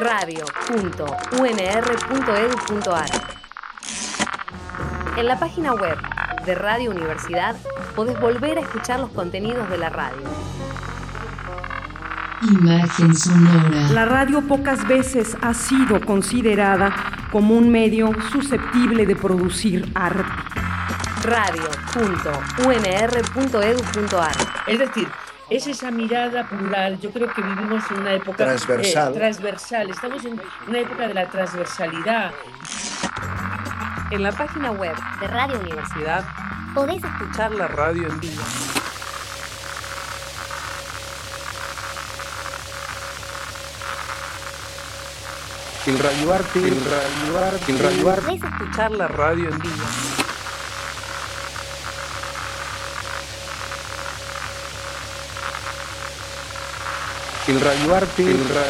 radio.unr.edu.ar. En la página web de Radio Universidad podés volver a escuchar los contenidos de la radio. Imagen sonora. La radio pocas veces ha sido considerada como un medio susceptible de producir arte. radio.unr.edu.ar. Es decir, es esa mirada plural. Yo creo que vivimos en una época transversal. Estamos en una época de la transversalidad. En la página web de Radio Universidad podés escuchar la radio en vivo. El Radio Arte. Podés escuchar la radio en vivo. El Radio Arte.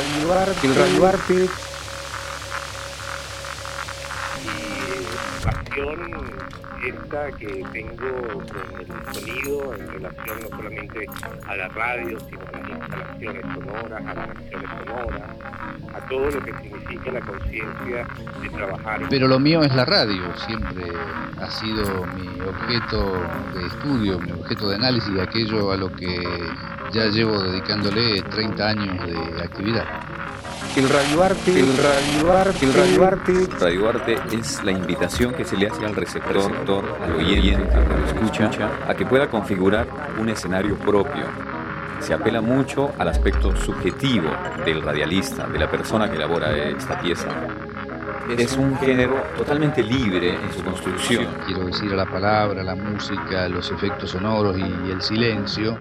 Pasión esta que tengo con el sonido en relación no solamente a la radio, sino a las instalaciones sonoras, a las acciones sonoras, a todo lo que significa la conciencia de trabajar. Pero lo mío es la radio, siempre ha sido mi objeto de estudio, mi objeto de análisis, aquello a lo que ya llevo dedicándole 30 años de actividad. El Radio Arte. Radio Arte es la invitación que se le hace al receptor, al oyente, al que lo escucha, a que pueda configurar un escenario propio. Se apela mucho al aspecto subjetivo del radialista, de la persona que elabora esta pieza. Es un género totalmente libre en su construcción. Quiero decir, a la palabra, la música, los efectos sonoros y el silencio.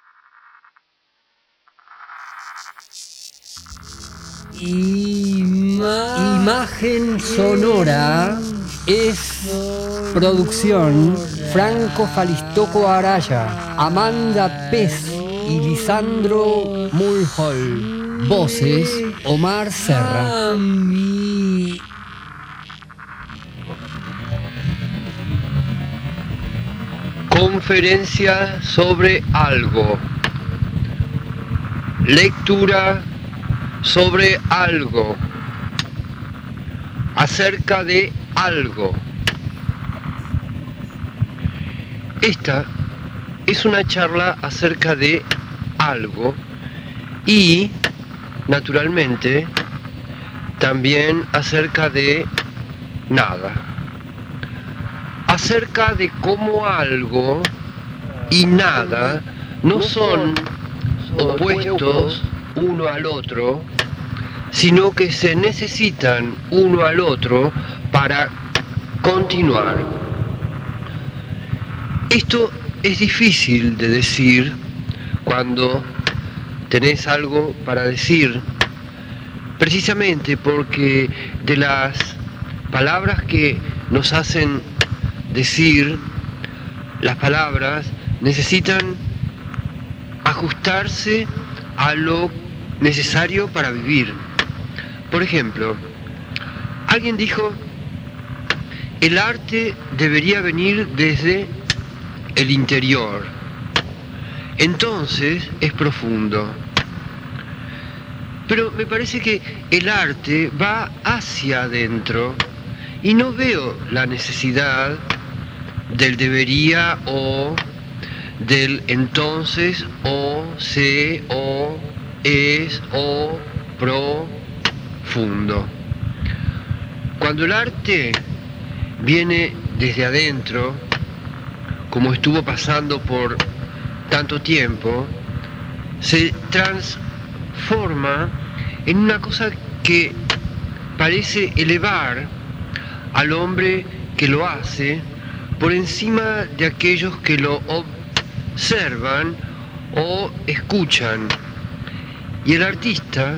Imagen sonora es producción Franco Falistoco Araya, Amanda Pez y Lisandro Mulhall. Voces Omar Serra. Conferencia sobre algo. Lectura sobre algo, acerca de algo. Esta es una charla acerca de algo y, naturalmente, también acerca de nada. Acerca de cómo algo y nada no son opuestos uno al otro, sino que se necesitan uno al otro para continuar. Esto es difícil de decir cuando tenés algo para decir, precisamente porque de las palabras que nos hacen decir, las palabras necesitan ajustarse a lo necesario para vivir. Por ejemplo, alguien dijo, el arte debería venir desde el interior. Entonces es profundo. Pero me parece que el arte va hacia adentro y no veo la necesidad del debería o del entonces o se o es o profundo. Cuando el arte viene desde adentro, como estuvo pasando por tanto tiempo, se transforma en una cosa que parece elevar al hombre que lo hace por encima de aquellos que lo observan o escuchan. Y el artista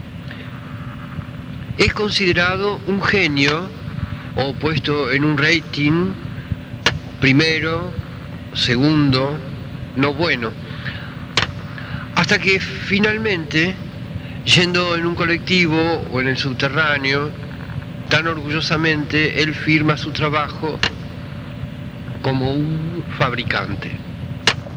es considerado un genio o puesto en un rating primero, segundo, no bueno. Hasta que finalmente, yendo en un colectivo o en el subterráneo, tan orgullosamente él firma su trabajo como un fabricante.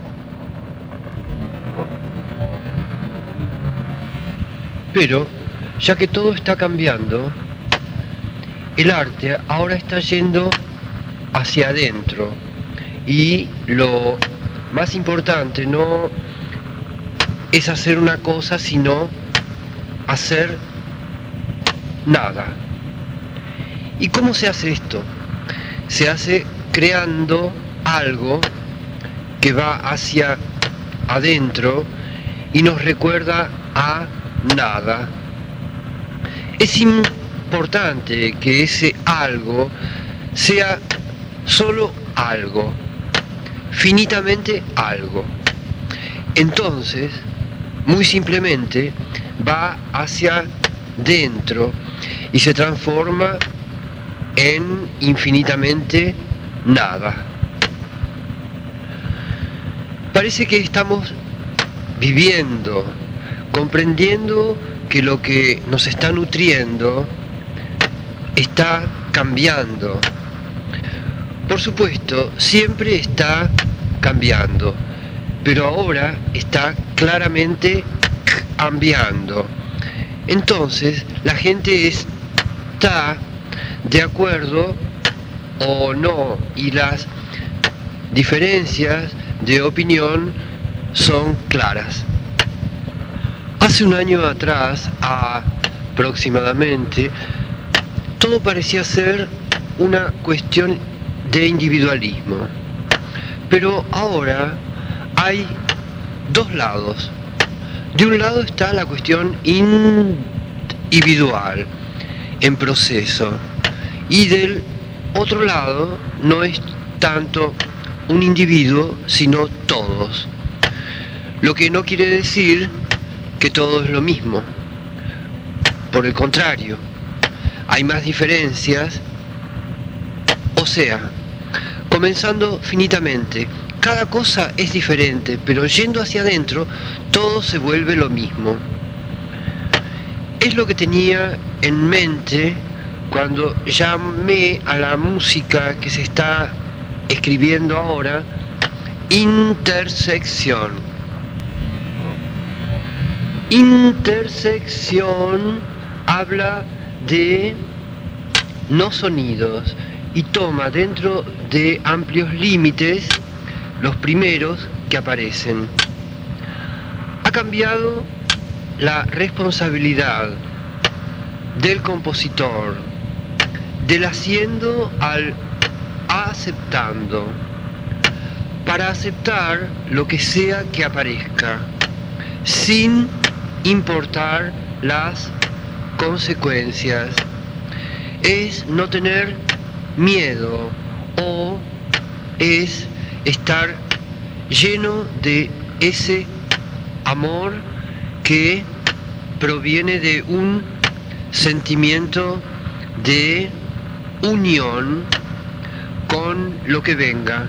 Pero ya que todo está cambiando, el arte ahora está yendo hacia adentro y lo más importante no es hacer una cosa, sino hacer nada. ¿Y cómo se hace esto? Se hace creando algo que va hacia adentro y nos recuerda a nada. Es importante que ese algo sea solo algo, finitamente algo. Entonces, muy simplemente, va hacia dentro y se transforma en infinitamente nada. Parece que estamos viviendo, comprendiendo que lo que nos está nutriendo está cambiando. Por supuesto, siempre está cambiando, pero ahora está claramente cambiando. Entonces, la gente está de acuerdo o no, y las diferencias de opinión son claras. Hace un año atrás, aproximadamente, todo parecía ser una cuestión de individualismo. Pero ahora hay dos lados. De un lado está la cuestión individual, en proceso. Y del otro lado no es tanto un individuo, sino todos. Lo que no quiere decir que todo es lo mismo. Por el contrario, hay más diferencias. O sea, comenzando finitamente, cada cosa es diferente, pero yendo hacia adentro, todo se vuelve lo mismo. Es lo que tenía en mente cuando llamé a la música que se está escribiendo ahora intersección. Intersección habla de no sonidos y toma dentro de amplios límites los primeros que aparecen. Ha cambiado la responsabilidad del compositor, del haciendo al aceptando, para aceptar lo que sea que aparezca, sin importar las consecuencias. Es no tener miedo, o es estar lleno de ese amor que proviene de un sentimiento de unión con lo que venga.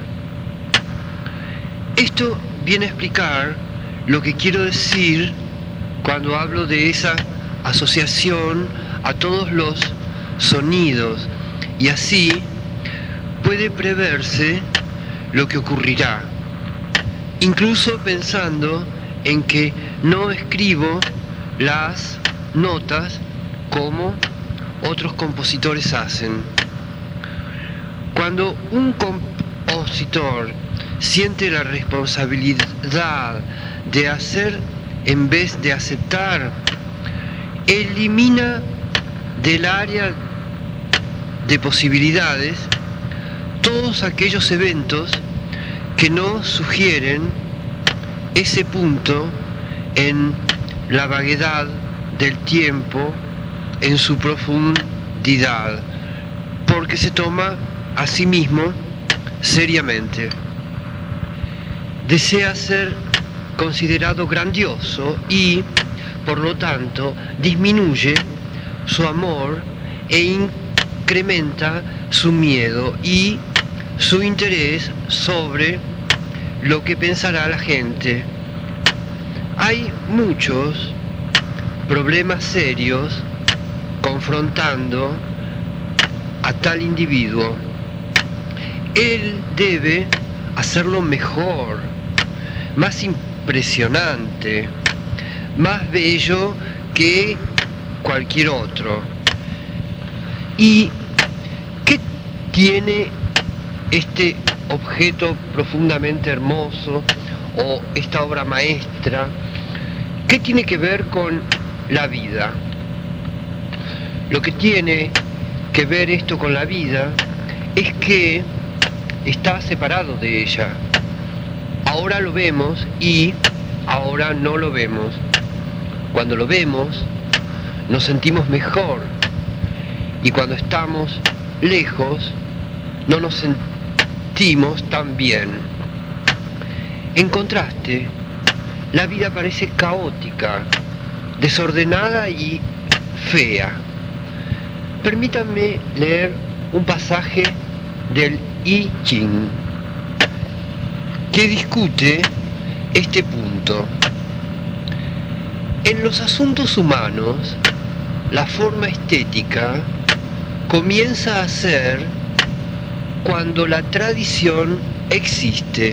Esto viene a explicar lo que quiero decir cuando hablo de esa asociación a todos los sonidos, y así puede preverse lo que ocurrirá, incluso pensando en que no escribo las notas como otros compositores hacen. Cuando un compositor siente la responsabilidad de hacer en vez de aceptar, elimina del área de posibilidades todos aquellos eventos que no sugieren ese punto en la vaguedad del tiempo, en su profundidad, porque se toma a sí mismo seriamente. Desea ser considerado grandioso y, por lo tanto, disminuye su amor e incrementa su miedo y su interés sobre lo que pensará la gente. Hay muchos problemas serios confrontando a tal individuo. Él debe hacerlo mejor, más impresionante, más bello que cualquier otro. ¿Y qué tiene este objeto profundamente hermoso o esta obra maestra? ¿Qué tiene que ver con la vida? Lo que tiene que ver esto con la vida es que está separado de ella. Ahora lo vemos y ahora no lo vemos. Cuando lo vemos, nos sentimos mejor. Y cuando estamos lejos, no nos sentimos tan bien. En contraste, la vida parece caótica, desordenada y fea. Permítanme leer un pasaje del I Ching que discute este punto. En los asuntos humanos, la forma estética comienza a ser cuando la tradición existe.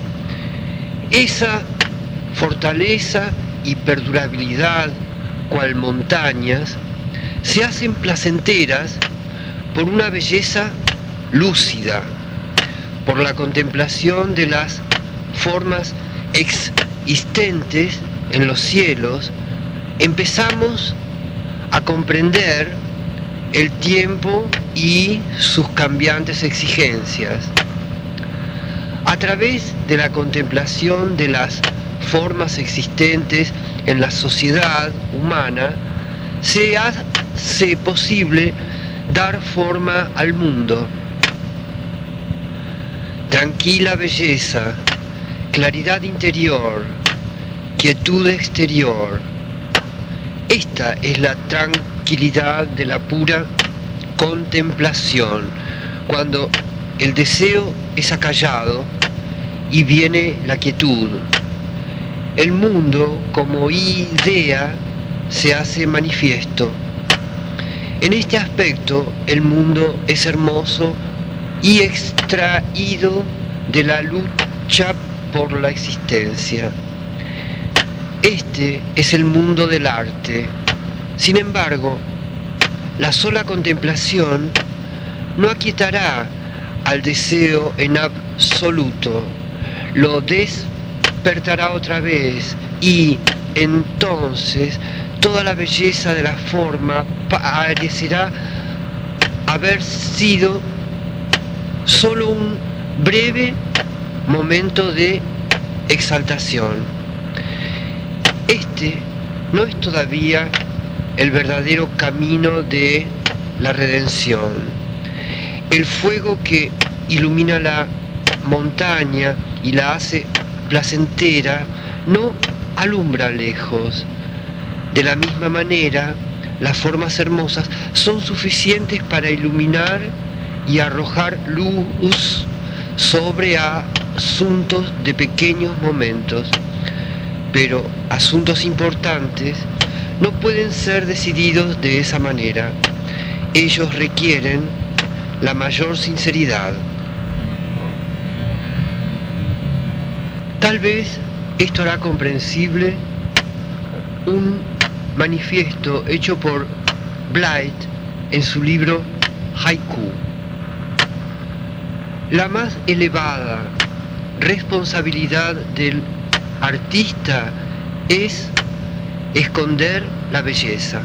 Esa fortaleza y perdurabilidad, cual montañas, se hacen placenteras por una belleza lúcida, por la contemplación de las formas existentes en los cielos. Empezamos a comprender el tiempo y sus cambiantes exigencias. A través de la contemplación de las formas existentes en la sociedad humana, se hace posible dar forma al mundo. Tranquila belleza, claridad interior, quietud exterior. Esta es la tranquilidad de la pura contemplación, cuando el deseo es acallado y viene la quietud. El mundo como idea se hace manifiesto. En este aspecto, el mundo es hermoso y extraído de la lucha por la existencia. Este es el mundo del arte. Sin embargo, la sola contemplación no aquietará al deseo en absoluto, lo despertará otra vez y entonces toda la belleza de la forma parecerá haber sido solo un breve momento de exaltación. Este no es todavía el verdadero camino de la redención. El fuego que ilumina la montaña y la hace placentera no alumbra lejos. De la misma manera, las formas hermosas son suficientes para iluminar y arrojar luz sobre asuntos de pequeños momentos, pero asuntos importantes no pueden ser decididos de esa manera. Ellos requieren la mayor sinceridad. Tal vez esto hará comprensible un manifiesto hecho por Blight en su libro Haiku. La más elevada responsabilidad del artista es esconder la belleza.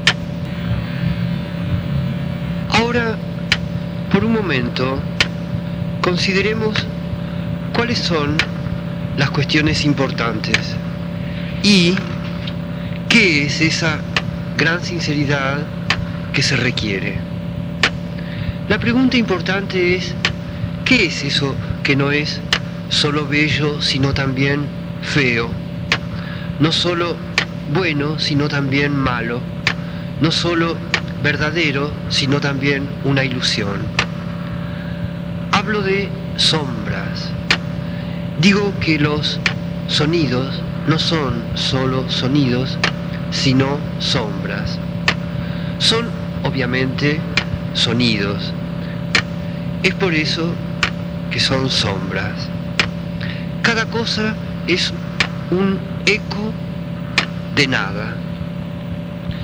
Ahora, por un momento, consideremos cuáles son las cuestiones importantes y qué es esa gran sinceridad que se requiere. La pregunta importante es: ¿qué es eso que no es solo bello, sino también feo? No solo bueno, sino también malo. No solo verdadero, sino también una ilusión. Hablo de sombras. Digo que los sonidos no son solo sonidos, sino sombras. Son, obviamente, sonidos. Es por eso que son sombras. Cada cosa es un eco de nada.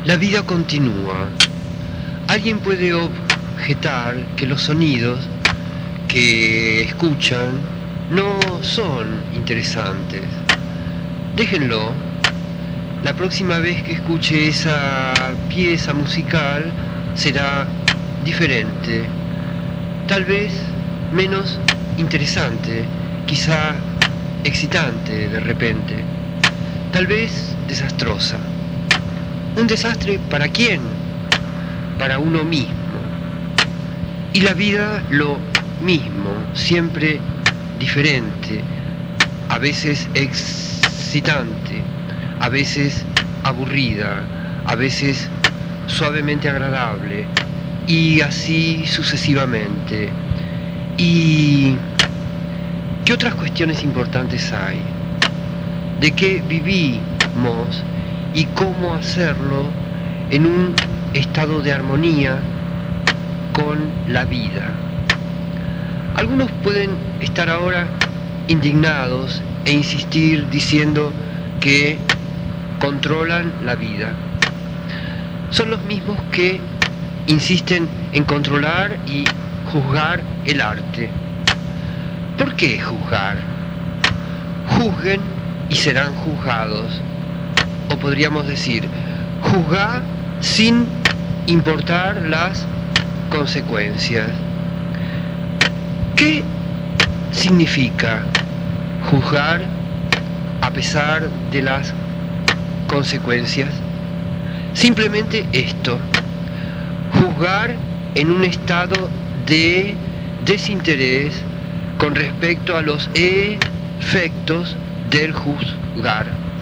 la vida continúa. Alguien puede objetar que los sonidos que escuchan no son interesantes. Déjenlo. La próxima vez que escuche esa pieza musical será diferente. Tal vez menos interesante, quizá excitante de repente. Tal vez desastrosa. ¿Un desastre para quién? Para uno mismo. Y la vida lo mismo, siempre diferente, a veces excitante, a veces aburrida, a veces suavemente agradable, y así sucesivamente. ¿Y qué otras cuestiones importantes hay? ¿De qué vivimos y cómo hacerlo en un estado de armonía con la vida? Algunos pueden estar ahora indignados e insistir diciendo que controlan la vida. Son los mismos que insisten en controlar y juzgar el arte. ¿Por qué juzgar? Juzguen y serán juzgados. O podríamos decir, juzgar sin importar las consecuencias. ¿Qué significa juzgar a pesar de las consecuencias? Simplemente esto, juzgar en un estado de desinterés con respecto a los efectos del juzgar.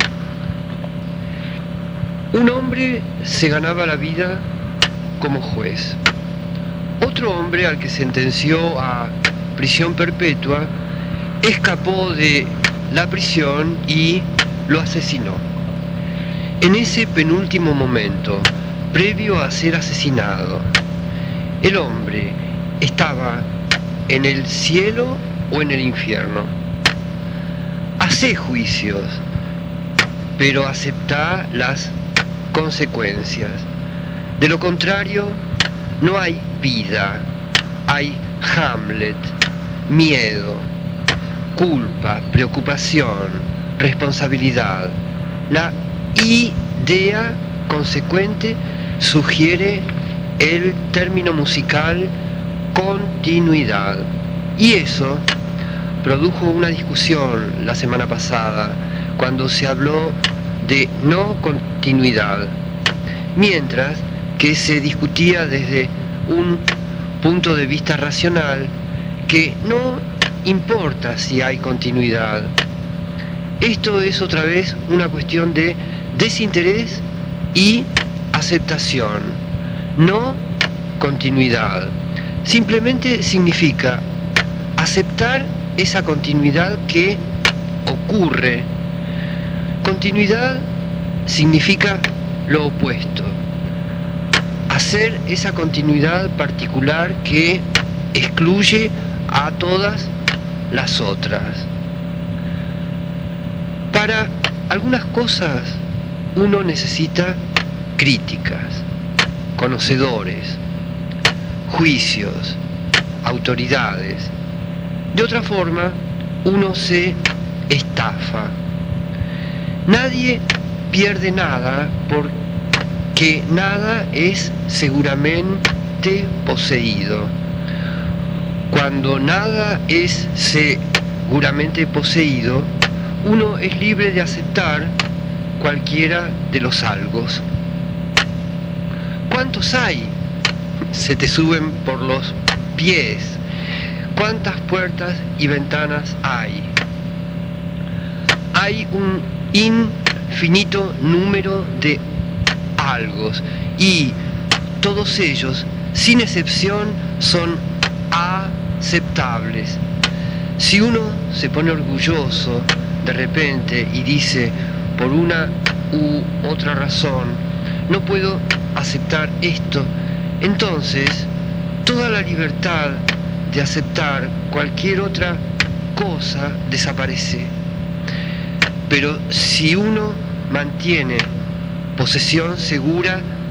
Un hombre se ganaba la vida como juez. Otro hombre, al que sentenció a prisión perpetua, escapó de la prisión y lo asesinó. En ese penúltimo momento, previo a ser asesinado, el hombre estaba en el cielo o en el infierno. Hacé juicios, pero aceptá las consecuencias. De lo contrario, no hay vida, hay Hamlet, miedo, culpa, preocupación, responsabilidad. La idea consecuente sugiere el término musical continuidad. Y eso produjo una discusión la semana pasada cuando se habló de no continuidad, mientras que se discutía desde un punto de vista racional que no importa si hay continuidad. Esto es otra vez una cuestión de desinterés y aceptación, no continuidad. Simplemente significa aceptar esa continuidad que ocurre. Continuidad significa lo opuesto. Hacer esa continuidad particular que excluye a todas las otras. Para algunas cosas uno necesita críticas, conocedores, juicios, autoridades. De otra forma, uno se estafa. Nadie pierde nada porque nada es seguramente poseído. Cuando nada es seguramente poseído, uno es libre de aceptar cualquiera de los algos. ¿Cuántos hay? Se te suben por los pies. ¿Cuántas puertas y ventanas hay? Hay un infinito número de algos y todos ellos, sin excepción, son aceptables. Si uno se pone orgulloso de repente y dice, por una u otra razón, no puedo aceptar esto, entonces toda la libertad de aceptar cualquier otra cosa desaparece. Pero si uno mantiene posesión segura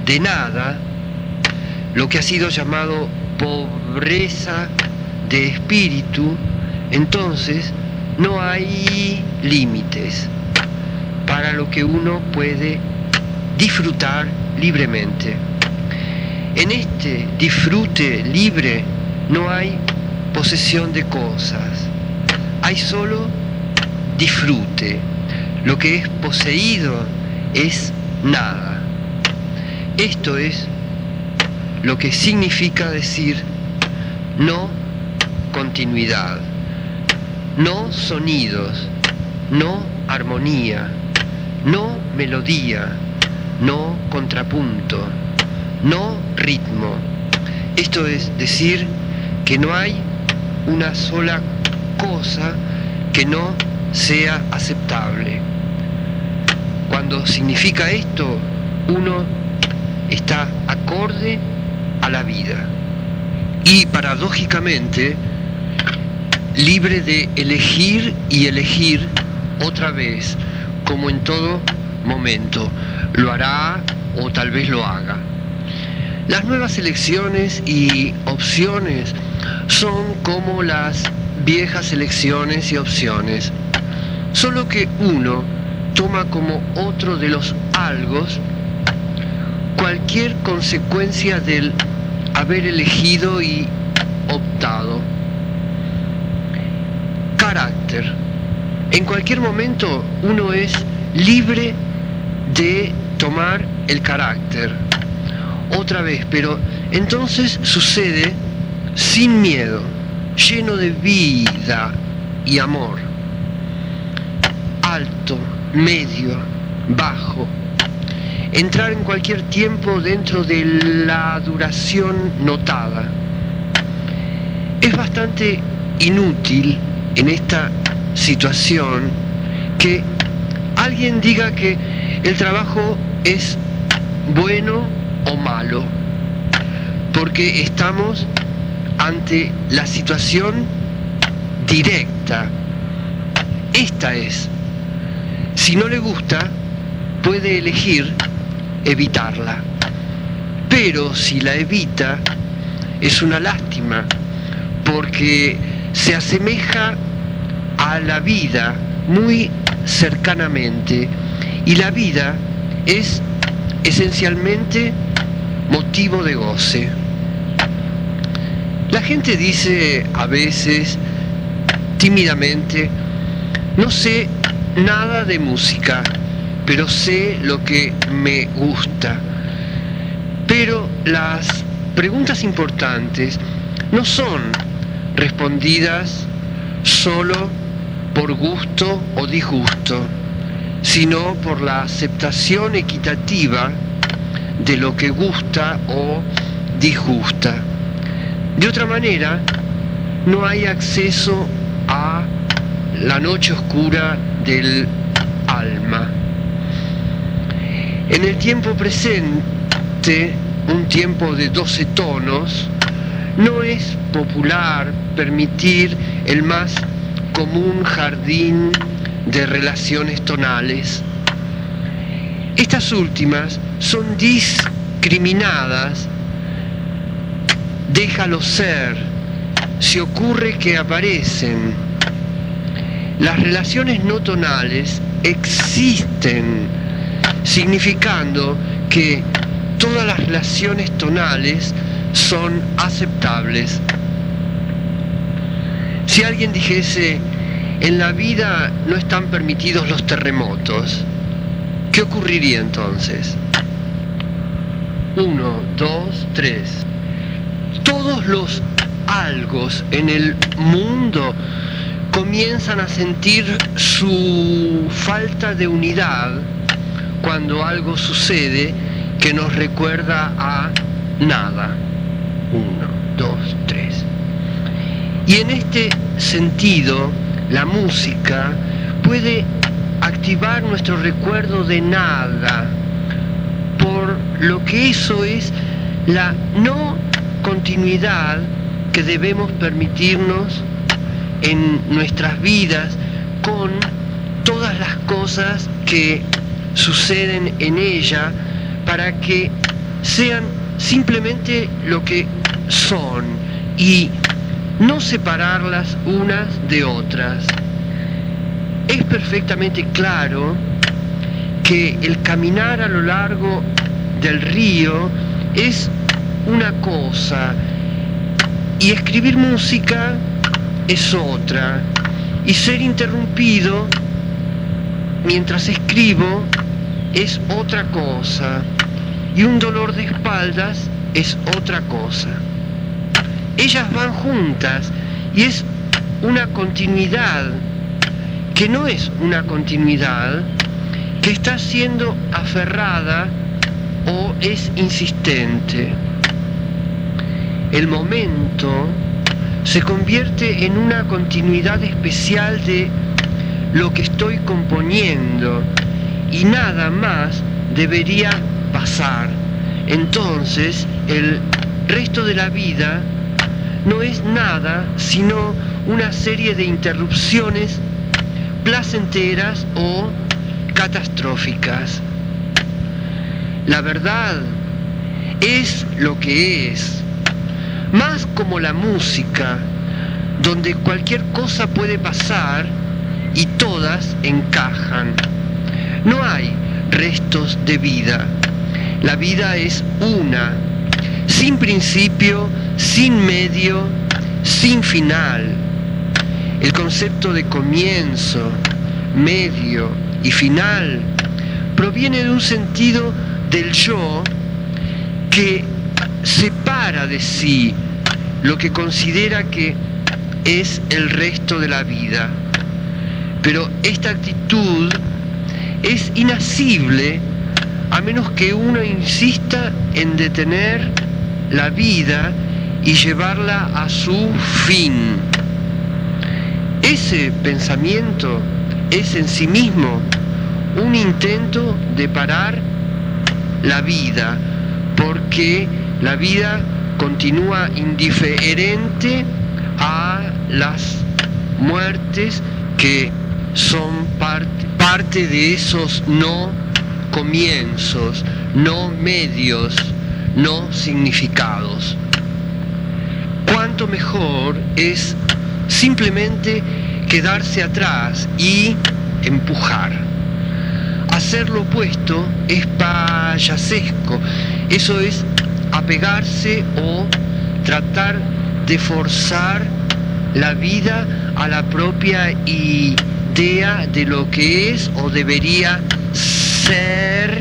de nada, lo que ha sido llamado pobreza de espíritu, entonces no hay límites para lo que uno puede disfrutar libremente. En este disfrute libre no hay posesión de cosas, hay solo disfrute. Lo que es poseído es nada. Esto es lo que significa decir no continuidad, no sonidos, no armonía, no melodía, no contrapunto, no ritmo. Esto es decir que no hay una sola cosa que no sea aceptable. Cuando significa esto, uno está acorde a la vida y paradójicamente libre de elegir y elegir otra vez, como en todo momento. Lo hará o tal vez lo haga. Las nuevas elecciones y opciones son como las viejas elecciones y opciones, solo que uno toma como otro de los algos cualquier consecuencia del haber elegido y optado. Carácter. En cualquier momento uno es libre de tomar el carácter otra vez, pero entonces sucede sin miedo, lleno de vida y amor. Alto, medio, bajo. Entrar en cualquier tiempo dentro de la duración notada. Es bastante inútil en esta situación que alguien diga que el trabajo es bueno o malo, porque estamos ante la situación directa. Esta es. Si no le gusta, puede elegir evitarla. Pero si la evita, es una lástima, porque se asemeja a la vida muy cercanamente, y la vida es esencialmente motivo de goce. La gente dice a veces, tímidamente, no sé nada de música, pero sé lo que me gusta. Pero las preguntas importantes no son respondidas solo por gusto o disgusto, sino por la aceptación equitativa de lo que gusta o disgusta. De otra manera, no hay acceso a la noche oscura del alma. En el tiempo presente, un tiempo de 12 tonos, no es popular permitir el más común jardín de relaciones tonales. Estas últimas son discriminadas. Déjalo ser, si ocurre que aparecen. Las relaciones no tonales existen, significando que todas las relaciones tonales son aceptables. Si alguien dijese, en la vida no están permitidos los terremotos, ¿qué ocurriría entonces? 1, 2, 3. Todos los algos en el mundo comienzan a sentir su falta de unidad cuando algo sucede que nos recuerda a nada. 1, 2, 3. Y en este sentido, la música puede activar nuestro recuerdo de nada, por lo que eso es la no continuidad que debemos permitirnos en nuestras vidas con todas las cosas que suceden en ella, para que sean simplemente lo que son y no separarlas unas de otras. Es perfectamente claro que el caminar a lo largo del río es una cosa y escribir música es otra, y ser interrumpido mientras escribo es otra cosa, y un dolor de espaldas es otra cosa. Ellas van juntas y es una continuidad que no es una continuidad que está siendo aferrada o es insistente. El momento se convierte en una continuidad especial de lo que estoy componiendo y nada más debería pasar. Entonces el resto de la vida no es nada sino una serie de interrupciones placenteras o catastróficas. La verdad es lo que es, más como la música, donde cualquier cosa puede pasar y todas encajan. No hay restos de vida. La vida es una, sin principio, sin medio, sin final. El concepto de comienzo, medio y final proviene de un sentido del yo que separa de sí lo que considera que es el resto de la vida. Pero esta actitud es inasible a menos que uno insista en detener la vida y llevarla a su fin. Ese pensamiento es en sí mismo un intento de parar la vida, porque la vida continúa indiferente a las muertes que son parte de esos no comienzos, no medios, no significados. Cuánto mejor es simplemente quedarse atrás y empujar. Hacer lo opuesto es payasesco, eso es apegarse o tratar de forzar la vida a la propia idea de lo que es o debería ser.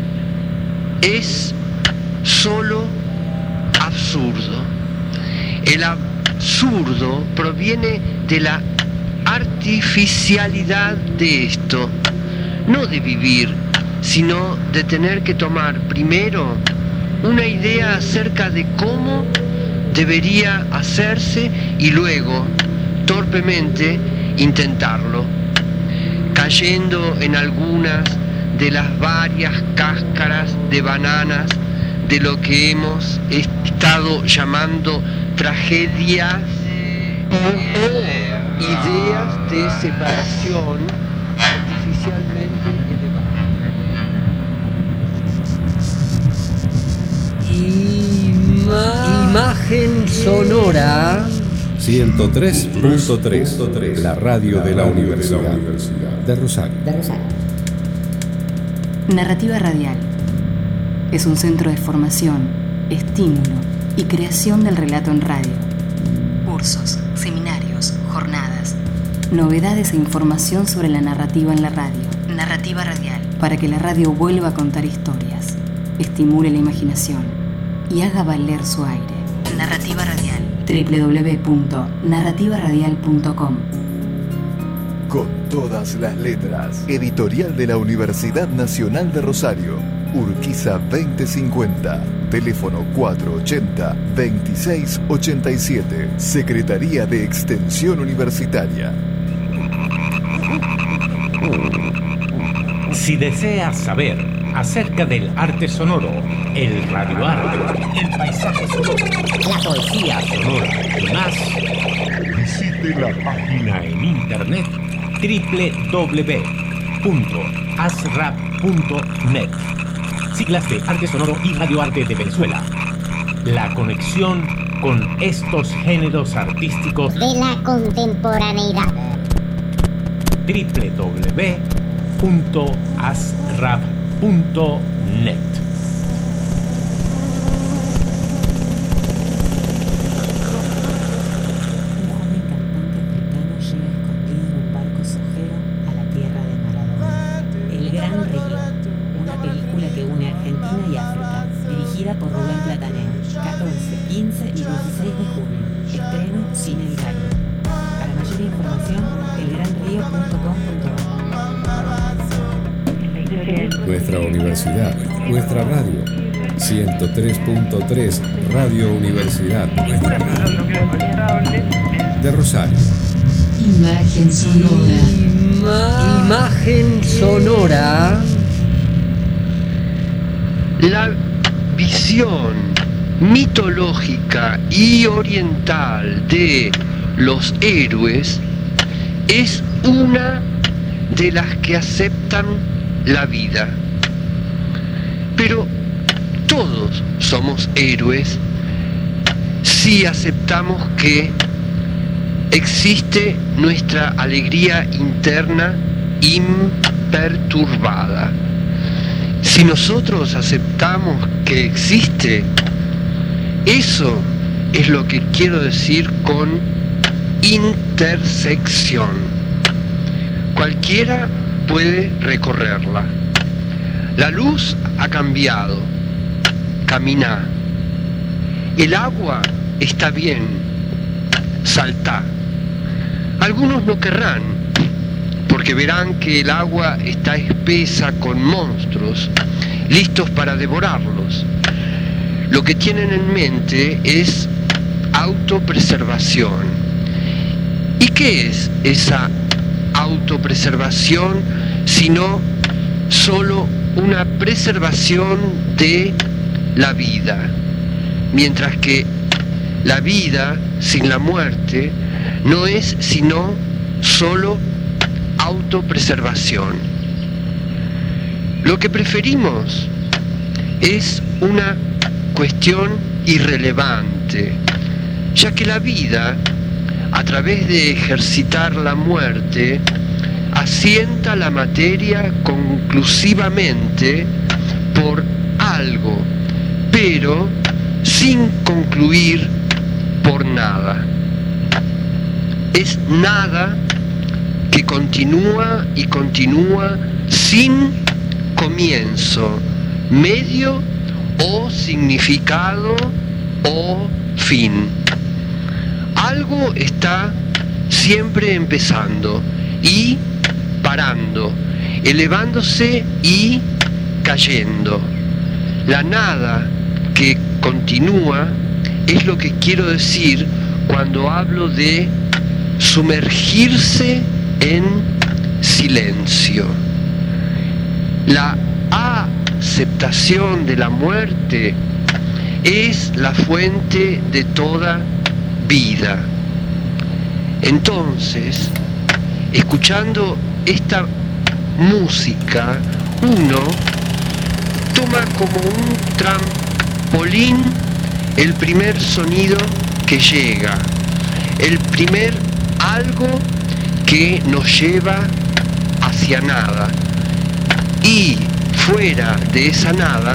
Es solo absurdo. El absurdo proviene de la artificialidad de esto, no de vivir, sino de tener que tomar primero una idea acerca de cómo debería hacerse y luego, torpemente, intentarlo, cayendo en algunas de las varias cáscaras de bananas de lo que hemos estado llamando tragedias o ideas de separación artificialmente elevadas. Imagen sonora 103.3, la radio de la Universidad de Rosario. Narrativa Radial es un centro de formación, estímulo y creación del relato en radio. Cursos, seminarios, jornadas, novedades e información sobre la narrativa en la radio. Narrativa Radial, para que la radio vuelva a contar historias, estimule la imaginación y haga valer su aire. Narrativa Radial, www.narrativaradial.com. Con todas las letras. Editorial de la Universidad Nacional de Rosario. Urquiza 2050. Teléfono 480-2687. Secretaría de Extensión Universitaria. Si deseas saber acerca del arte sonoro, el radioarte, el paisaje sonoro, la poesía sonora y más, visite la página en internet www.asrap.net. siglas de Arte Sonoro y Radioarte de Venezuela. La conexión con estos géneros artísticos de la contemporaneidad. www.asrap.net. Por Rubén Plataneo, 14, 15 y 16 de junio. Estreno Cine Vicario. Para mayor información, elgranrio.com.ar. Nuestra universidad, nuestra radio. 103.3 Radio Universidad. Nuestra radio de Rosario. Imagen sonora. Imagen sonora. La visión mitológica y oriental de los héroes es una de las que aceptan la vida. Pero todos somos héroes si aceptamos que existe nuestra alegría interna imperturbada. Si nosotros aceptamos que existe, eso es lo que quiero decir con intersección. Cualquiera puede recorrerla. La luz ha cambiado. Camina. El agua está bien. Saltá. Algunos no querrán, porque verán que el agua está espesa con monstruos, listos para devorarlos. Lo que tienen en mente es autopreservación. ¿Y qué es esa autopreservación sino solo una preservación de la vida? Mientras que la vida sin la muerte no es sino solo autopreservación. Lo que preferimos es una cuestión irrelevante, ya que la vida, a través de ejercitar la muerte, asienta la materia conclusivamente por algo, pero sin concluir por nada. Es nada que continúa y continúa sin comienzo, medio o significado o fin. Algo está siempre empezando y parando, elevándose y cayendo. La nada que continúa es lo que quiero decir cuando hablo de sumergirse en silencio. La aceptación de la muerte es la fuente de toda vida. Entonces, escuchando esta música, uno toma como un trampolín el primer sonido que llega, el primer algo que nos lleva hacia nada, y fuera de esa nada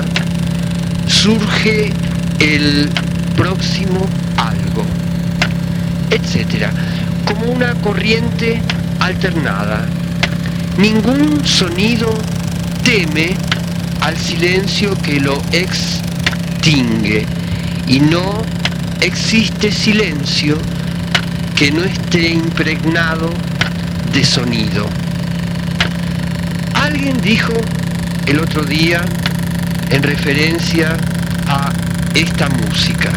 surge el próximo algo, etcétera, como una corriente alternada. Ningún sonido teme al silencio que lo extingue, y no existe silencio que no esté impregnado de sonido. Alguien dijo el otro día, en referencia a esta música: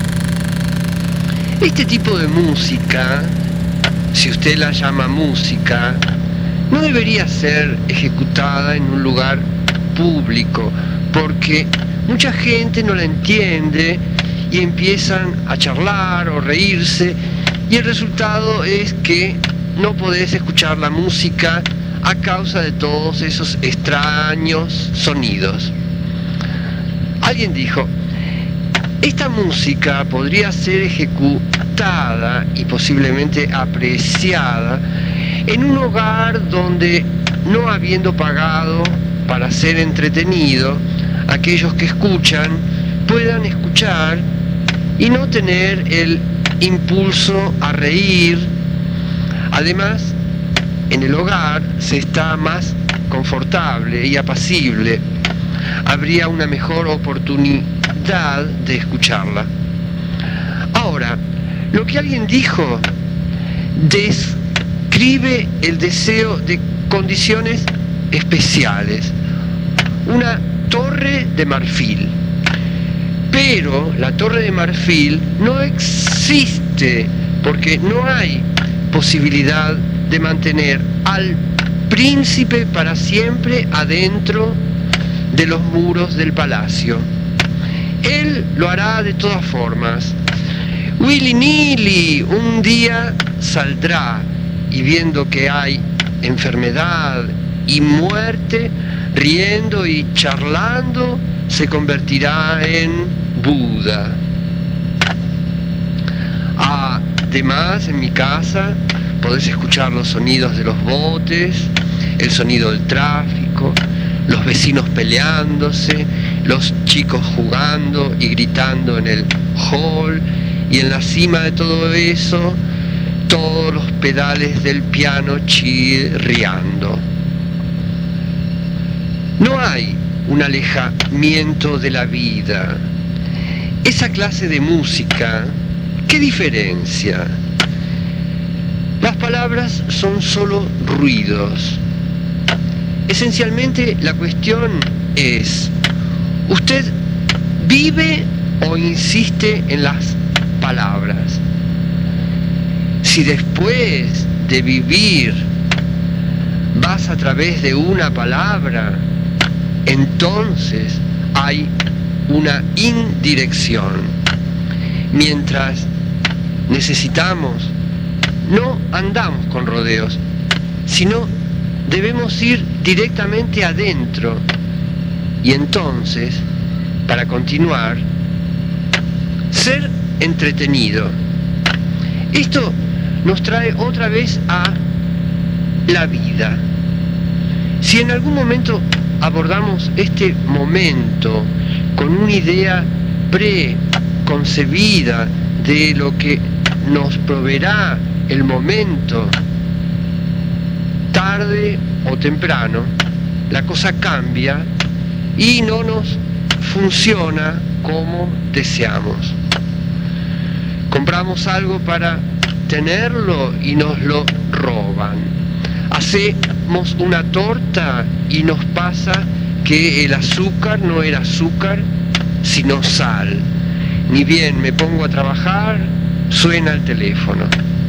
este tipo de música, si usted la llama música, no debería ser ejecutada en un lugar público, porque mucha gente no la entiende y empiezan a charlar o reírse, y el resultado es que no podés escuchar la música a causa de todos esos extraños sonidos. Alguien dijo, esta música podría ser ejecutada y posiblemente apreciada en un hogar donde, no habiendo pagado para ser entretenido, aquellos que escuchan puedan escuchar y no tener el impulso a reír. Además, en el hogar se está más confortable y apacible. Habría una mejor oportunidad de escucharla. Ahora, lo que alguien dijo describe el deseo de condiciones especiales. Una torre de marfil. Pero la torre de marfil no existe porque no hay posibilidad de mantener al príncipe para siempre adentro de los muros del palacio. Él lo hará de todas formas. Willy-nilly un día saldrá y viendo que hay enfermedad y muerte, riendo y charlando, se convertirá en Buda. Además, en mi casa podés escuchar los sonidos de los botes, el sonido del tráfico, los vecinos peleándose, los chicos jugando y gritando en el hall, y en la cima de todo eso, todos los pedales del piano chirriando. No hay un alejamiento de la vida. Esa clase de música, ¿qué diferencia? Las palabras son solo ruidos. Esencialmente la cuestión es, ¿usted vive o insiste en las palabras? Si después de vivir vas a través de una palabra, entonces hay una indirección. Mientras necesitamos, no andamos con rodeos, sino debemos ir directamente adentro. Y entonces, para continuar, ser entretenido. Esto nos trae otra vez a la vida. Si en algún momento abordamos este momento con una idea preconcebida de lo que nos proveerá el momento, tarde o temprano, la cosa cambia y no nos funciona como deseamos. Compramos algo para tenerlo y nos lo roban. Hacemos una torta y nos pasa que el azúcar no era azúcar, sino sal. Ni bien me pongo a trabajar, suena el teléfono.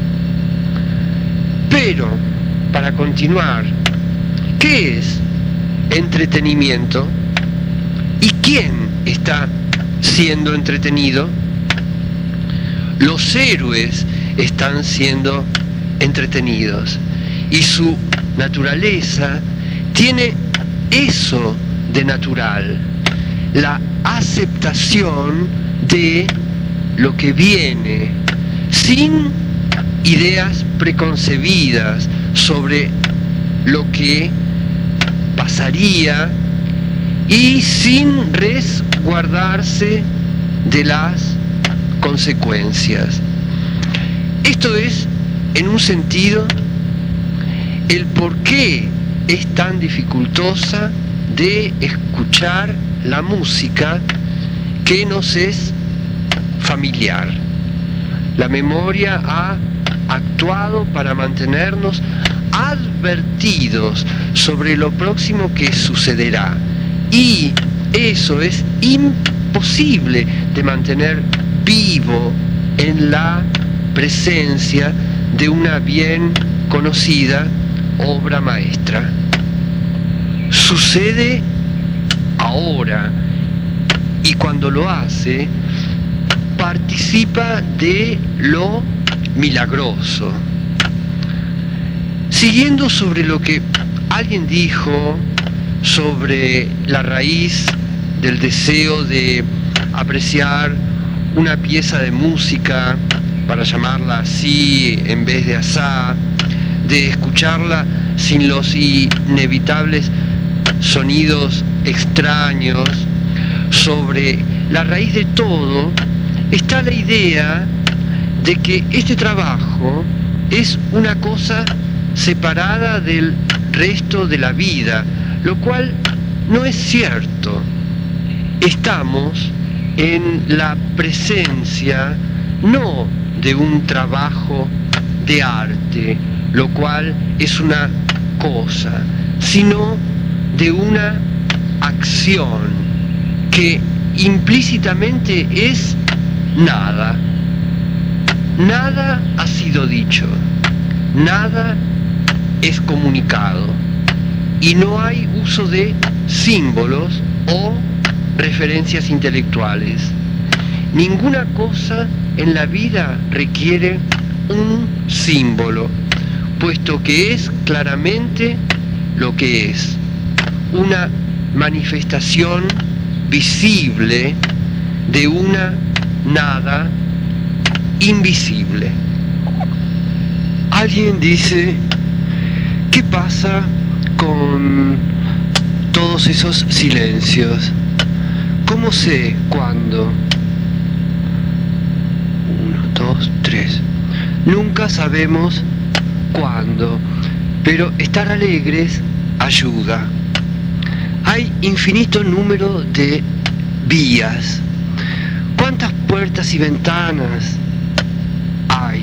Pero, para continuar, ¿qué es entretenimiento? ¿Y quién está siendo entretenido? Los héroes están siendo entretenidos y su naturaleza tiene eso de natural, la aceptación de lo que viene, sin ideas preconcebidas sobre lo que pasaría y sin resguardarse de las consecuencias. Esto es, en un sentido, el por qué es tan dificultosa de escuchar la música que nos es familiar. La memoria ha actuado para mantenernos advertidos sobre lo próximo que sucederá, y eso es imposible de mantener vivo en la presencia de una bien conocida obra maestra. Sucede ahora, y cuando lo hace, participa de lo milagroso. Siguiendo sobre lo que alguien dijo sobre la raíz del deseo de apreciar una pieza de música, para llamarla así en vez de asá, de escucharla sin los inevitables sonidos extraños. Sobre la raíz de todo está la idea de que este trabajo es una cosa separada del resto de la vida, lo cual no es cierto. Estamos en la presencia no de un trabajo de arte, lo cual es una cosa, sino de una acción que implícitamente es nada. Nada ha sido dicho, nada es comunicado y no hay uso de símbolos o referencias intelectuales. Ninguna cosa en la vida requiere un símbolo, puesto que es claramente lo que es, una manifestación visible de una nada invisible. Alguien dice, ¿qué pasa con todos esos silencios? ¿Cómo sé cuándo? 1, 2, 3. Nunca sabemos cuándo, pero estar alegres ayuda. Hay infinito número de vías. ¿Cuántas puertas y ventanas hay?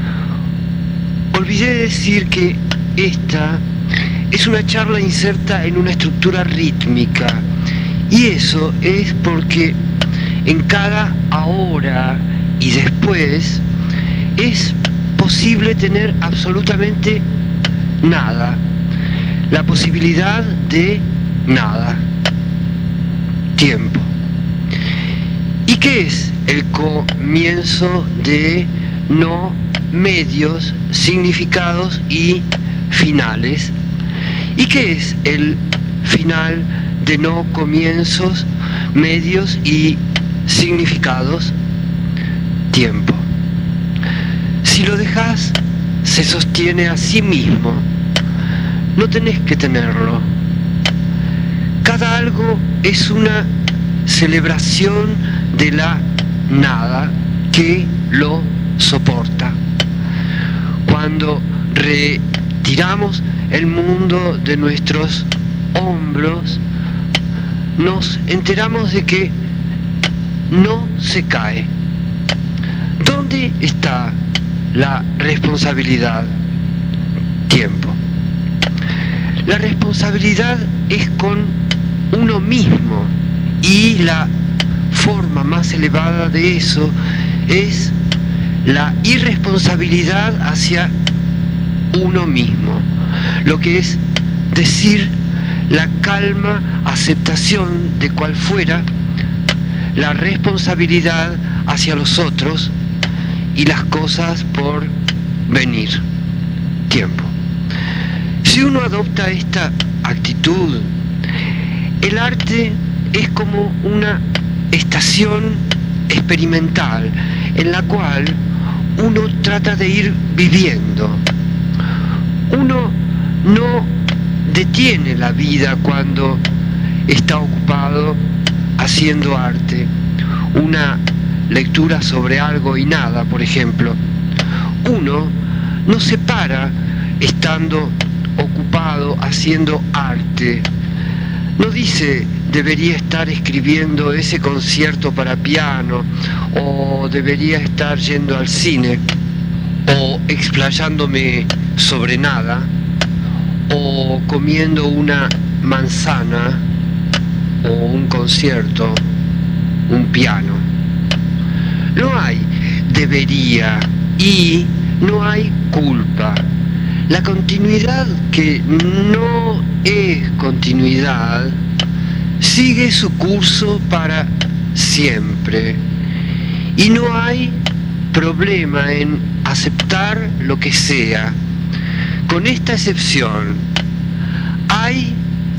Olvidé decir que esta es una charla inserta en una estructura rítmica, y eso es porque en cada ahora y después es posible tener absolutamente nada, la posibilidad de nada, tiempo. ¿Y qué es el comienzo de no medios, significados y finales? ¿Y qué es el final de no comienzos, medios y significados? Tiempo. Si lo dejas, se sostiene a sí mismo. No tenés que tenerlo. Cada algo es una celebración de la nada que lo soporta. Cuando retiramos el mundo de nuestros hombros, nos enteramos de que no se cae. ¿Dónde está la responsabilidad? Tiempo. La responsabilidad es con uno mismo, y la forma más elevada de eso es la irresponsabilidad hacia uno mismo, lo que es decir, la calma aceptación de cual fuera la responsabilidad hacia los otros y las cosas por venir. Tiempo. Si uno adopta esta actitud, el arte es como una estación experimental en la cual uno trata de ir viviendo. Uno no detiene la vida cuando está ocupado haciendo arte. Una lectura sobre algo y nada, por ejemplo. Uno no se para estando ocupado haciendo arte. No dice, debería estar escribiendo ese concierto para piano, o debería estar yendo al cine, o explayándome sobre nada, o comiendo una manzana, o un concierto, un piano. No hay debería y no hay culpa. La continuidad que no es continuidad sigue su curso para siempre, y no hay problema en aceptar lo que sea. Con esta excepción, hay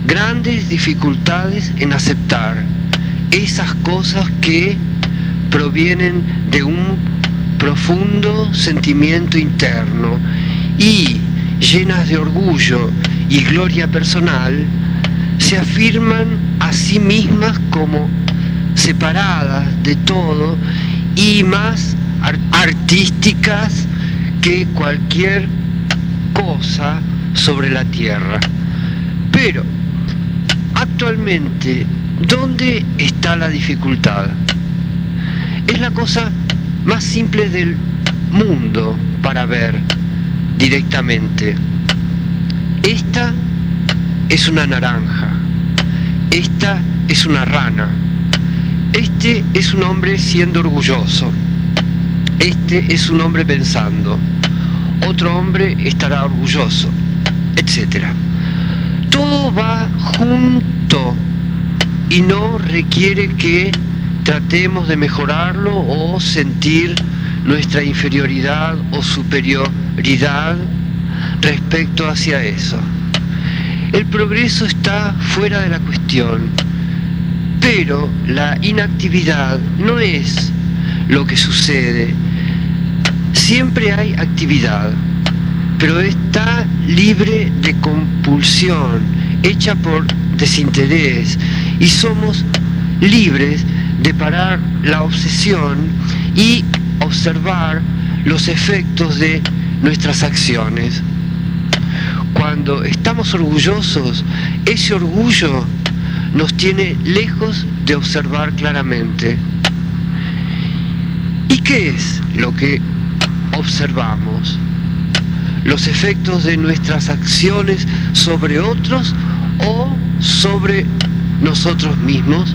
grandes dificultades en aceptar esas cosas que provienen de un profundo sentimiento interno y, llenas de orgullo y gloria personal, se afirman a sí mismas como separadas de todo y más artísticas que cualquier cosa sobre la tierra. Pero, actualmente, ¿dónde está la dificultad? Es la cosa más simple del mundo para ver directamente. Esta es una naranja. Esta es una rana. Este es un hombre siendo orgulloso. Este es un hombre pensando. Otro hombre estará orgulloso, etc. Todo va junto y no requiere que tratemos de mejorarlo o sentir nuestra inferioridad o superioridad respecto hacia eso. El progreso está fuera de la cuestión, pero la inactividad no es lo que sucede. Siempre hay actividad, pero está libre de compulsión, hecha por desinterés, y somos libres de parar la obsesión y observar los efectos de nuestras acciones. Cuando estamos orgullosos, ese orgullo nos tiene lejos de observar claramente. ¿Y qué es lo que observamos? ¿Los efectos de nuestras acciones sobre otros o sobre nosotros mismos?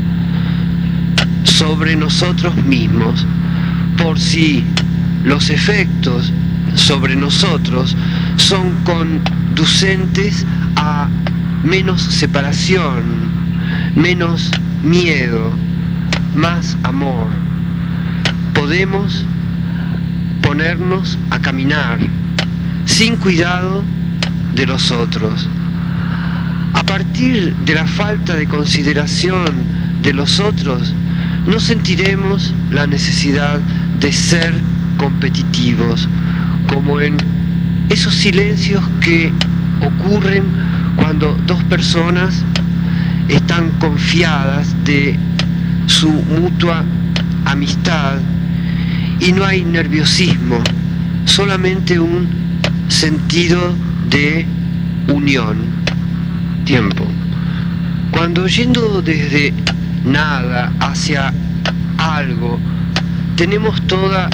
Sobre nosotros mismos. Por si los efectos sobre nosotros son conducentes a menos separación, menos miedo, más amor, podemos ponernos a caminar sin cuidado de los otros. A partir de la falta de consideración de los otros, no sentiremos la necesidad de ser competitivos, como en esos silencios que ocurren cuando dos personas están confiadas de su mutua amistad y no hay nerviosismo, solamente un sentido de unión. Tiempo. Cuando yendo desde nada hacia algo, tenemos toda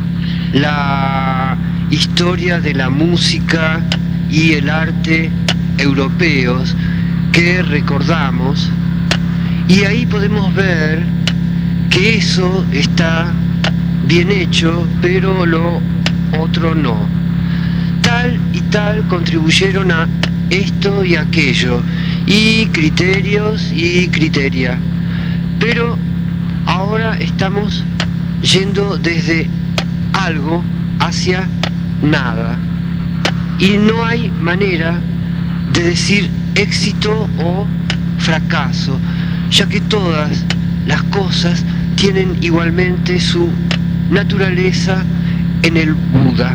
la historia de la música y el arte europeos que recordamos, y ahí podemos ver que eso está bien hecho, pero lo otro no. Tal y tal contribuyeron a esto y aquello, y criterios y criteria. Pero ahora estamos yendo desde algo hacia nada. Y no hay manera de decir éxito o fracaso, ya que todas las cosas tienen igualmente su naturaleza en el Buda.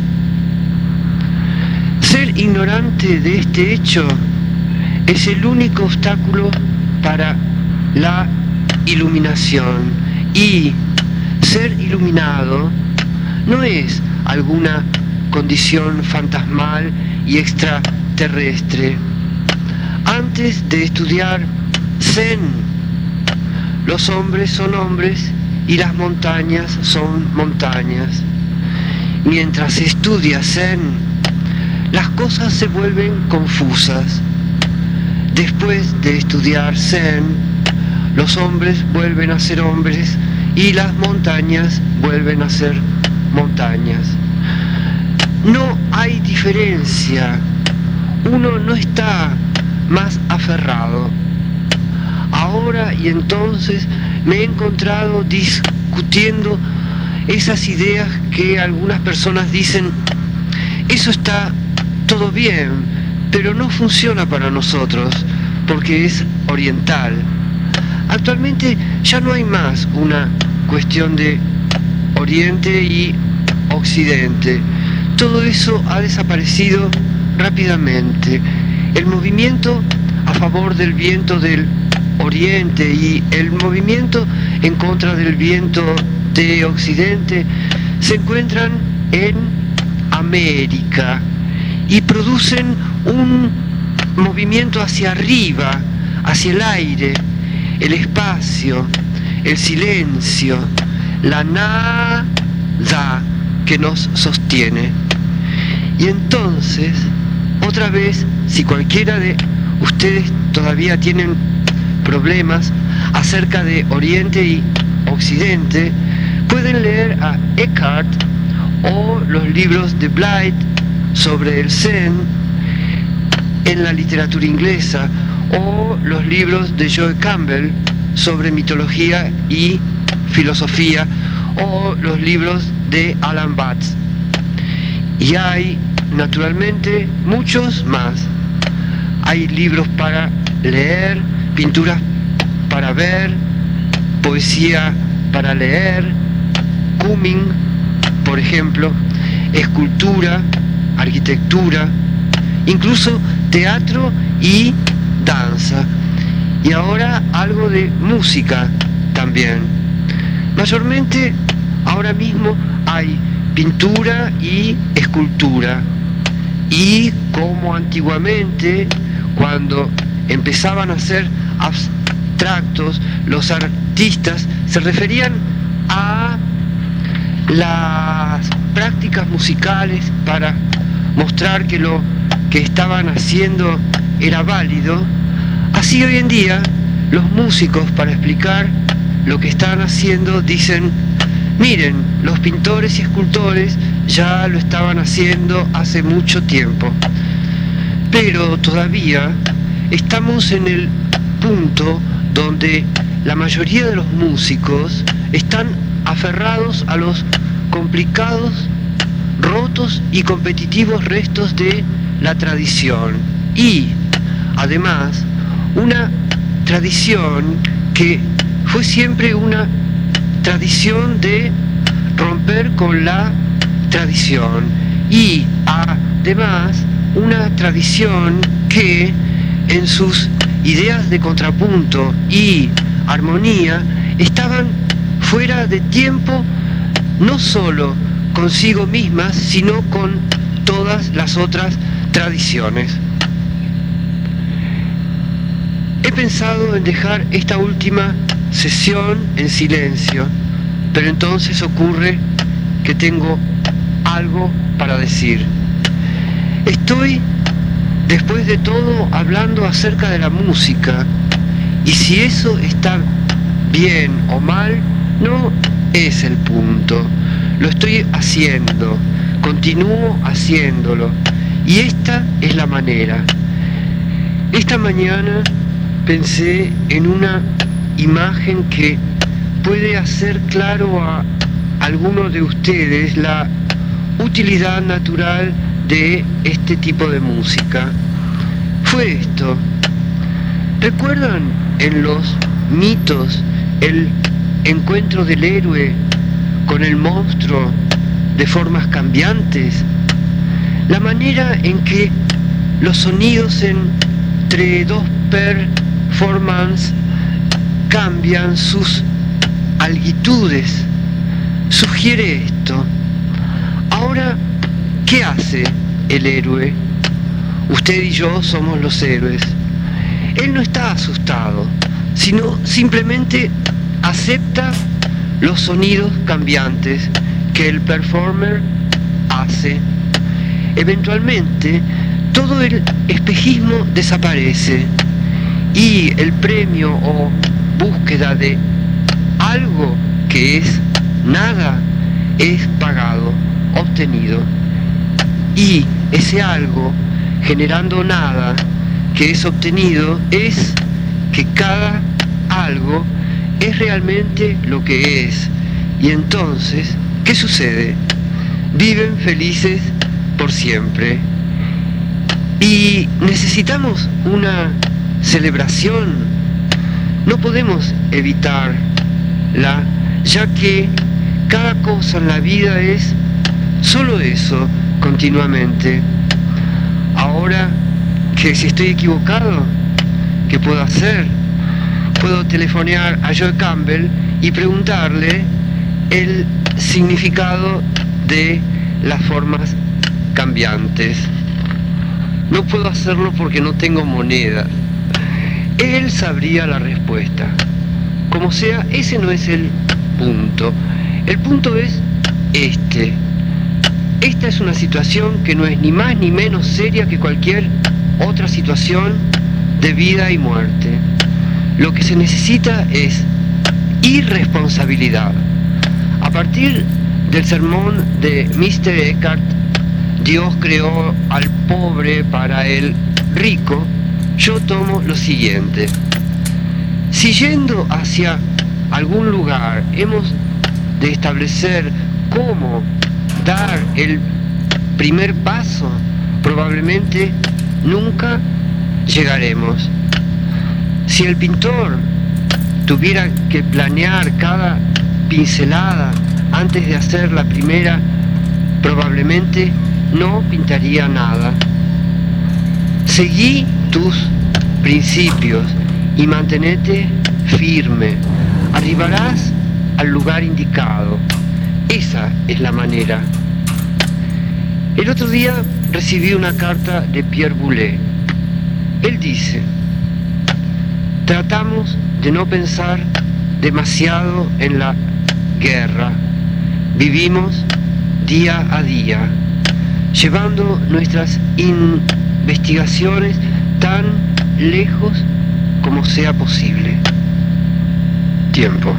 Ser ignorante de este hecho es el único obstáculo para la iluminación, y ser iluminado no es alguna condición fantasmal y extraterrestre. Antes de estudiar Zen, los hombres son hombres y las montañas son montañas. Mientras se estudia Zen, las cosas se vuelven confusas. Después de estudiar Zen, los hombres vuelven a ser hombres y las montañas vuelven a ser montañas. No hay diferencia. Uno no está más aferrado. Ahora y entonces me he encontrado discutiendo esas ideas que algunas personas dicen: eso está todo bien, pero no funciona para nosotros. porque es oriental. Actualmente ya no hay más una cuestión de Oriente y Occidente. Todo eso ha desaparecido rápidamente. El movimiento a favor del viento del Oriente y el movimiento en contra del viento de Occidente se encuentran en América y producen un movimiento hacia arriba, hacia el aire, el espacio, el silencio, la nada que nos sostiene. Y entonces, otra vez, si cualquiera de ustedes todavía tienen problemas acerca de Oriente y Occidente, pueden leer a Eckhart o los libros de Blyth sobre el Zen en la literatura inglesa, o los libros de Joe Campbell sobre mitología y filosofía, o los libros de Alan Watts. Y hay, naturalmente, muchos más. Hay libros para leer, pinturas para ver, poesía para leer, Cumming, por ejemplo, escultura, arquitectura, incluso teatro y danza. Y ahora algo de música también. Mayormente, ahora mismo hay pintura y escultura. Y como antiguamente, cuando empezaban a ser abstractos, los artistas se referían a las prácticas musicales para mostrar que lo que estaban haciendo era válido. Así hoy en día los músicos, para explicar lo que están haciendo, dicen: miren, los pintores y escultores ya lo estaban haciendo hace mucho tiempo. Pero todavía estamos en el punto donde la mayoría de los músicos están aferrados a los complicados, rotos y competitivos restos de la tradición. Y, además, una tradición que fue siempre una tradición de romper con la tradición. Y, además, una tradición que, en sus ideas de contrapunto y armonía, estaban fuera de tiempo, no solo consigo mismas, sino con todas las otras tradiciones. He pensado en dejar esta última sesión en silencio, pero entonces ocurre que tengo algo para decir. Estoy, después de todo, hablando acerca de la música, y si eso está bien o mal, no es el punto. Lo estoy haciendo, continúo haciéndolo, y esta es la manera. Esta mañana pensé en una imagen que puede hacer claro a alguno de ustedes la utilidad natural de este tipo de música. Fue esto. ¿Recuerdan en los mitos el encuentro del héroe con el monstruo de formas cambiantes? La manera en que los sonidos entre dos performances cambian sus alguitudes sugiere esto. Ahora, ¿qué hace el héroe? Usted y yo somos los héroes. Él no está asustado, sino simplemente acepta los sonidos cambiantes que el performer hace. Eventualmente, todo el espejismo desaparece y el premio o búsqueda de algo que es nada es pagado, obtenido. Y ese algo, generando nada que es obtenido, es que cada algo es realmente lo que es. Y entonces, ¿qué sucede? Viven felices por siempre. Y necesitamos una celebración, no podemos evitarla, ya que cada cosa en la vida es solo eso continuamente. Ahora que si estoy equivocado, ¿qué puedo hacer? Puedo telefonear a Joe Campbell y preguntarle el significado de las formas cambiantes. No puedo hacerlo porque no tengo moneda. Él sabría la respuesta. Como sea, ese no es el punto. El punto es este. Esta es una situación que no es ni más ni menos seria que cualquier otra situación de vida y muerte. Lo que se necesita es irresponsabilidad. A partir del sermón de Mr. Eckhart, Dios creó al pobre para el rico, yo tomo lo siguiente. Si yendo hacia algún lugar hemos de establecer cómo dar el primer paso, probablemente nunca llegaremos. Si el pintor tuviera que planear cada pincelada antes de hacer la primera, probablemente no pintaría nada. Seguí tus principios y mantenete firme. Arribarás al lugar indicado. Esa es la manera. El otro día recibí una carta de Pierre Boulez. Él dice: tratamos de no pensar demasiado en la guerra. Vivimos día a día, llevando nuestras investigaciones tan lejos como sea posible. Tiempo.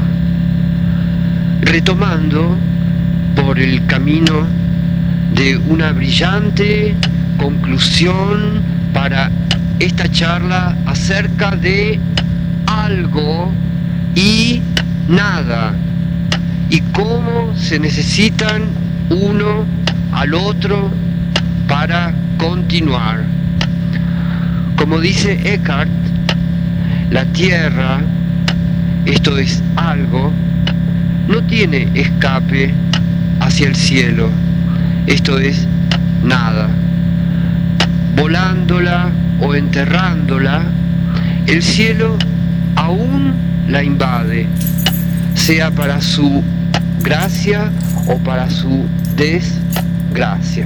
Retomando por el camino de una brillante conclusión para esta charla acerca de algo y nada, y cómo se necesitan uno al otro para continuar. Como dice Eckhart, la tierra, esto es algo, no tiene escape hacia el cielo, esto es nada. Volándola o enterrándola, el cielo aún la invade, sea para su gracia o para su desgracia.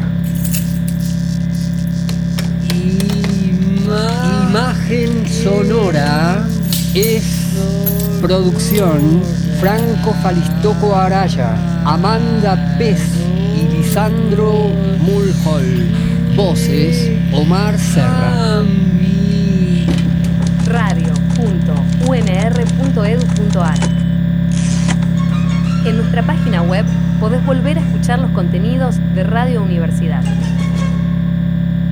Imagen sonora es producción Franco Falistoco Araya, Amanda Pez y Lisandro Mulhall. Voces Omar Serra. Radio.unr.edu.ar. En nuestra página web podés volver a escuchar los contenidos de Radio Universidad.